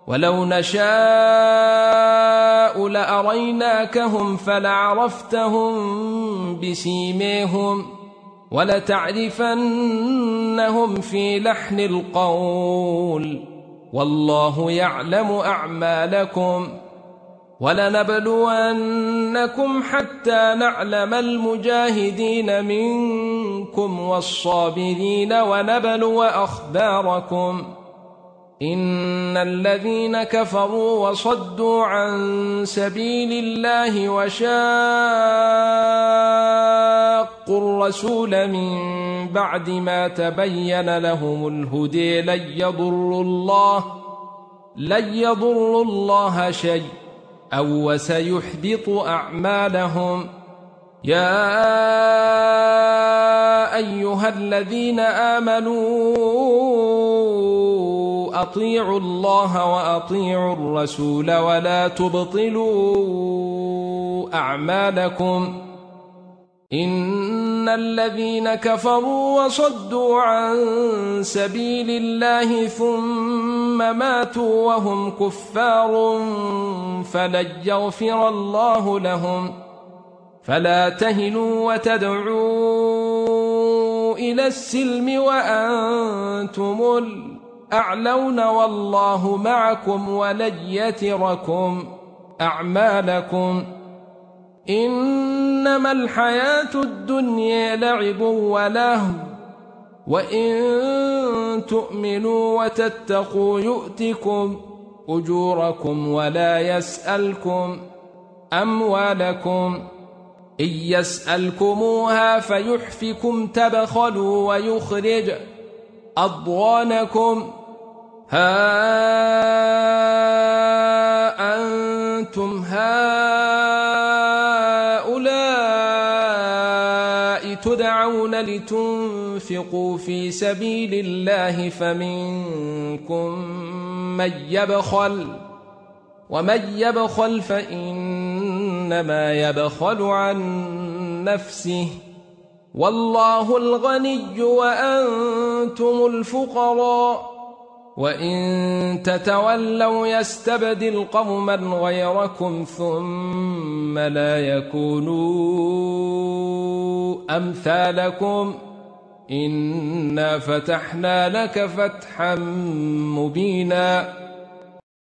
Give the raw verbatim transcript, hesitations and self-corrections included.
ولو نشاء لأريناكهم فلعرفتهم بسيميهم ولتعرفنهم في لحن القول والله يعلم أعمالكم ولنبلونكم حتى نعلم المجاهدين منكم والصابرين ونبلو أخباركم إن الذين كفروا وصدوا عن سبيل الله وشاقوا الرسول من بعد ما تبين لهم الهدى لن يضروا الله لن يضروا الله شيئا أو وسيحبط أعمالهم. يا أيها الذين آمنوا أطيعوا الله وأطيعوا الرسول ولا تبطلوا أعمالكم إن الذين كفروا وصدوا عن سبيل الله ثم ماتوا وهم كفار فلن يغفر الله لهم فلا تهنوا وتدعوا إلى السلم وأنتم الأعلون والله معكم ولن يتركم أعمالكم. إنما الحياة الدنيا لعب ولهو وإن تؤمنوا وتتقوا يؤتكم أجوركم ولا يسألكم أموالكم إن يسألكموها فيحفكم تبخلوا ويخرج أضغانكم. ها أنتم هؤلاء تدعون لتنفقوا في سبيل الله فمنكم من يبخل ومن يبخل فإنما يبخل عن نفسه والله الغني وأنتم الفقراء وإن تتولوا يستبدل قوما غيركم ثم لا يكونوا أمثالكم إنا فتحنا لك فتحا مبينا